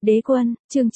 Đế quân, chương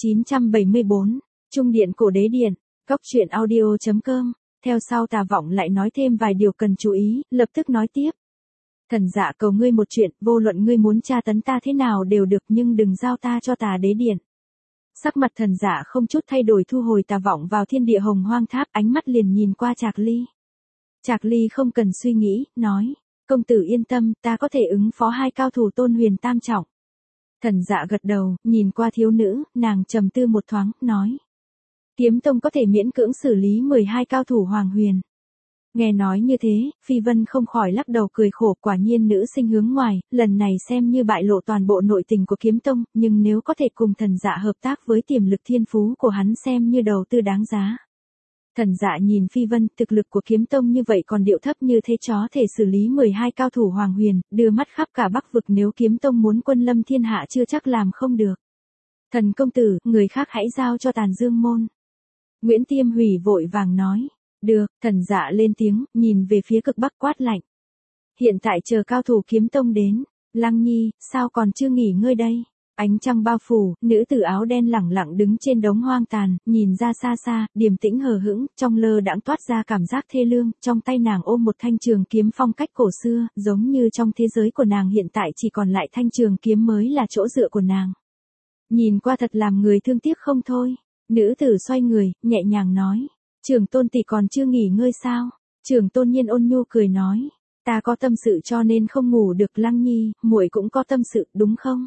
974, Trung điện cổ đế điện, Cóc truyện audio.com. Theo sau Tà Vọng lại nói thêm vài điều cần chú ý, lập tức nói tiếp. Thần dạ cầu ngươi một chuyện, vô luận ngươi muốn tra tấn ta thế nào đều được, nhưng đừng giao ta cho Tà đế điện. Sắc mặt thần dạ không chút thay đổi thu hồi Tà Vọng vào thiên địa hồng hoang tháp, ánh mắt liền nhìn qua Trạc Ly. Trạc Ly không cần suy nghĩ, nói, công tử yên tâm, ta có thể ứng phó hai cao thủ Tôn Huyền tam trọng. Thần dạ gật đầu, nhìn qua thiếu nữ, nàng trầm tư một thoáng, nói. Kiếm tông có thể miễn cưỡng xử lý 12 cao thủ Hoàng Huyền. Nghe nói như thế, Phi Vân không khỏi lắc đầu cười khổ, quả nhiên nữ sinh hướng ngoài, lần này xem như bại lộ toàn bộ nội tình của kiếm tông, nhưng nếu có thể cùng thần dạ hợp tác với tiềm lực thiên phú của hắn xem như đầu tư đáng giá. Thần dạ nhìn Phi Vân, thực lực của kiếm tông như vậy còn điệu thấp như thế chó thể xử lý 12 cao thủ Hoàng Huyền, đưa mắt khắp cả Bắc vực, nếu kiếm tông muốn quân lâm thiên hạ chưa chắc làm không được. Thần công tử, người khác hãy giao cho Tàn Dương môn. Nguyễn Tiêm Hủy vội vàng nói. Được, thần dạ lên tiếng, nhìn về phía cực bắc quát lạnh. Hiện tại chờ cao thủ kiếm tông đến. Lăng Nhi, sao còn chưa nghỉ ngơi đây? Ánh trăng bao phủ, nữ tử áo đen lẳng lặng đứng trên đống hoang tàn, nhìn ra xa xa, điềm tĩnh hờ hững, trong lơ đãng toát ra cảm giác thê lương, trong tay nàng ôm một thanh trường kiếm phong cách cổ xưa, giống như trong thế giới của nàng hiện tại chỉ còn lại thanh trường kiếm mới là chỗ dựa của nàng. Nhìn qua thật làm người thương tiếc không thôi. Nữ tử xoay người, nhẹ nhàng nói. Trường Tôn tỷ còn chưa nghỉ ngơi sao? Trường Tôn Nhiên ôn nhu cười nói. Ta có tâm sự cho nên không ngủ được. Lăng Nhi, muội cũng có tâm sự, đúng không?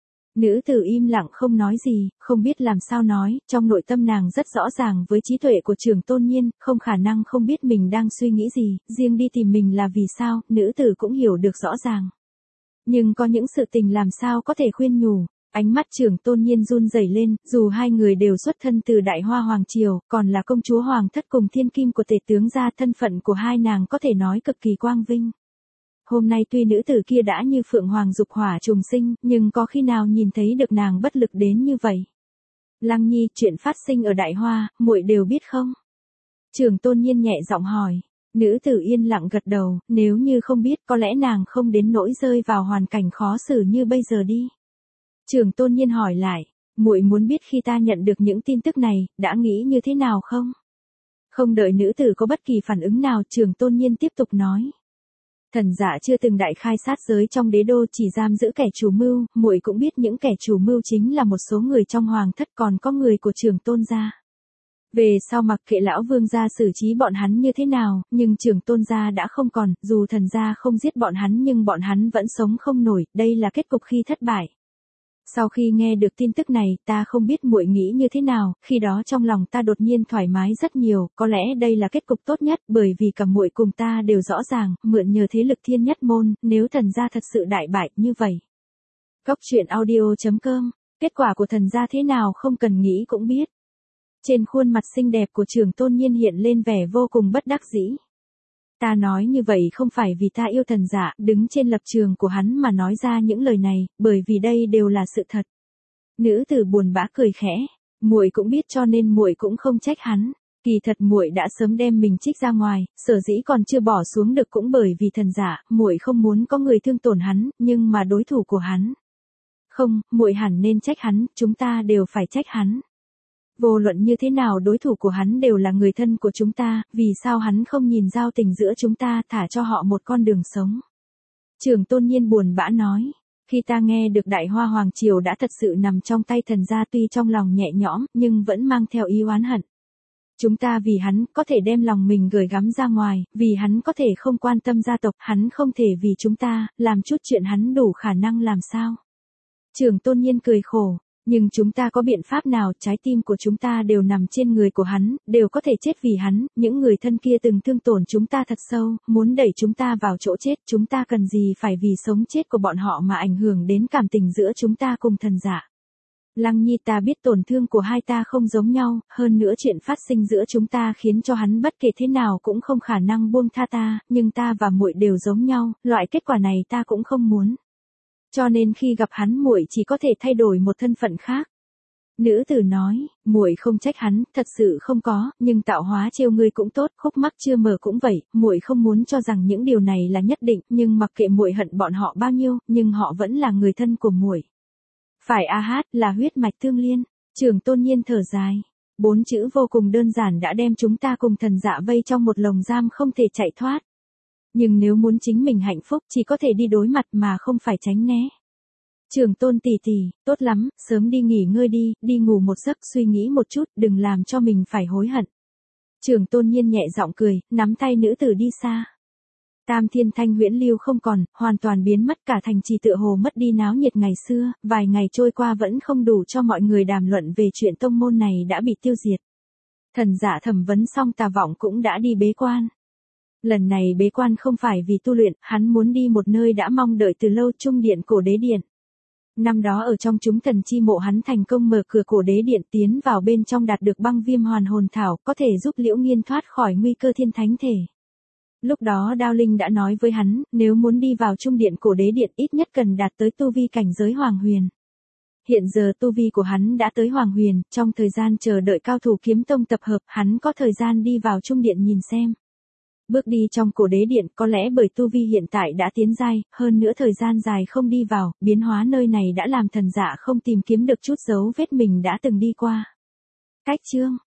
Nữ tử im lặng không nói gì, không biết làm sao nói, trong nội tâm nàng rất rõ ràng với trí tuệ của Trường Tôn Nhiên, không khả năng không biết mình đang suy nghĩ gì, riêng đi tìm mình là vì sao, nữ tử cũng hiểu được rõ ràng. Nhưng có những sự tình làm sao có thể khuyên nhủ. Ánh mắt Trường Tôn Nhiên run rẩy lên, dù hai người đều xuất thân từ Đại Hoa Hoàng Triều, còn là công chúa Hoàng thất cùng thiên kim của tể tướng gia, thân phận của hai nàng có thể nói cực kỳ quang vinh. Hôm nay tuy nữ tử kia đã như Phượng Hoàng dục hỏa trùng sinh, nhưng có khi nào nhìn thấy được nàng bất lực đến như vậy? Lăng Nhi, chuyện phát sinh ở Đại Hoa, muội đều biết không? Trường Tôn Nhiên nhẹ giọng hỏi. Nữ tử yên lặng gật đầu, nếu như không biết có lẽ nàng không đến nỗi rơi vào hoàn cảnh khó xử như bây giờ đi. Trường Tôn Nhiên hỏi lại, muội muốn biết khi ta nhận được những tin tức này, đã nghĩ như thế nào không? Không đợi nữ tử có bất kỳ phản ứng nào, Trường Tôn Nhiên tiếp tục nói. Thần dạ chưa từng đại khai sát giới trong đế đô, chỉ giam giữ kẻ chủ mưu, muội cũng biết những kẻ chủ mưu chính là một số người trong hoàng thất, còn có người của Trường Tôn gia. Về sau mặc kệ lão vương gia xử trí bọn hắn như thế nào, nhưng Trường Tôn gia đã không còn, dù thần gia không giết bọn hắn nhưng bọn hắn vẫn sống không nổi, đây là kết cục khi thất bại. Sau khi nghe được tin tức này, ta không biết muội nghĩ như thế nào, khi đó trong lòng ta đột nhiên thoải mái rất nhiều, có lẽ đây là kết cục tốt nhất, bởi vì cả muội cùng ta đều rõ ràng, mượn nhờ thế lực thiên nhất môn, nếu thần gia thật sự đại bại như vậy. Cóc truyện audio.com, kết quả của thần gia thế nào không cần nghĩ cũng biết. Trên khuôn mặt xinh đẹp của Trường Tôn Nhiên hiện lên vẻ vô cùng bất đắc dĩ. Ta nói như vậy không phải vì ta yêu thần dạ, đứng trên lập trường của hắn mà nói ra những lời này, bởi vì đây đều là sự thật. Nữ tử buồn bã cười khẽ, muội cũng biết cho nên muội cũng không trách hắn. Kỳ thật muội đã sớm đem mình trích ra ngoài, sở dĩ còn chưa bỏ xuống được cũng bởi vì thần dạ, muội không muốn có người thương tổn hắn, nhưng mà đối thủ của hắn. Không, muội hẳn nên trách hắn, chúng ta đều phải trách hắn. Vô luận như thế nào đối thủ của hắn đều là người thân của chúng ta, vì sao hắn không nhìn giao tình giữa chúng ta, thả cho họ một con đường sống. Trường Tôn Nhiên buồn bã nói, khi ta nghe được Đại Hoa Hoàng Triều đã thật sự nằm trong tay thần gia, tuy trong lòng nhẹ nhõm, nhưng vẫn mang theo ý oán hận. Chúng ta vì hắn, có thể đem lòng mình gửi gắm ra ngoài, vì hắn có thể không quan tâm gia tộc, hắn không thể vì chúng ta, làm chút chuyện hắn đủ khả năng làm sao. Trường Tôn Nhiên cười khổ. Nhưng chúng ta có biện pháp nào, trái tim của chúng ta đều nằm trên người của hắn, đều có thể chết vì hắn, những người thân kia từng thương tổn chúng ta thật sâu, muốn đẩy chúng ta vào chỗ chết, chúng ta cần gì phải vì sống chết của bọn họ mà ảnh hưởng đến cảm tình giữa chúng ta cùng thần dạ. Lăng Nhi, ta biết tổn thương của hai ta không giống nhau, hơn nữa chuyện phát sinh giữa chúng ta khiến cho hắn bất kể thế nào cũng không khả năng buông tha ta, nhưng ta và muội đều giống nhau, loại kết quả này ta cũng không muốn. Cho nên khi gặp hắn muội chỉ có thể thay đổi một thân phận khác. Nữ tử nói, muội không trách hắn, thật sự không có, nhưng tạo hóa trêu ngươi cũng tốt, khúc mắc chưa mở cũng vậy, muội không muốn cho rằng những điều này là nhất định, nhưng mặc kệ muội hận bọn họ bao nhiêu, nhưng họ vẫn là người thân của muội. Phải a hát, là huyết mạch tương liên. Trường Tôn Nhiên thở dài. 4 chữ vô cùng đơn giản đã đem chúng ta cùng thần dạ vây trong một lồng giam không thể chạy thoát. Nhưng nếu muốn chính mình hạnh phúc chỉ có thể đi đối mặt mà không phải tránh né. Trường Tôn tỷ tỷ, tốt lắm, sớm đi nghỉ ngơi đi, đi ngủ một giấc, suy nghĩ một chút, đừng làm cho mình phải hối hận. Trường Tôn Nhiên nhẹ giọng cười, nắm tay nữ tử đi xa. Tam Thiên Thanh Huyễn Lưu không còn, hoàn toàn biến mất, cả thành trì tựa hồ mất đi náo nhiệt ngày xưa, vài ngày trôi qua vẫn không đủ cho mọi người đàm luận về chuyện tông môn này đã bị tiêu diệt. Thần Dạ thẩm vấn xong Tà Vọng cũng đã đi bế quan. Lần này bế quan không phải vì tu luyện, hắn muốn đi một nơi đã mong đợi từ lâu, Trung Điện Cổ Đế Điện. Năm đó ở trong chúng thần chi mộ hắn thành công mở cửa Cổ Đế Điện tiến vào bên trong đạt được băng viêm hoàn hồn thảo, có thể giúp Liễu Nghiên thoát khỏi nguy cơ thiên thánh thể. Lúc đó Đao Linh đã nói với hắn, nếu muốn đi vào Trung Điện Cổ Đế Điện ít nhất cần đạt tới tu vi cảnh giới Hoàng Huyền. Hiện giờ tu vi của hắn đã tới Hoàng Huyền, trong thời gian chờ đợi cao thủ kiếm tông tập hợp, hắn có thời gian đi vào Trung Điện nhìn xem. Bước đi trong Cổ Đế Điện có lẽ bởi tu vi hiện tại đã tiến giai, hơn nữa thời gian dài không đi vào, biến hóa nơi này đã làm thần dạ không tìm kiếm được chút dấu vết mình đã từng đi qua. Cách chương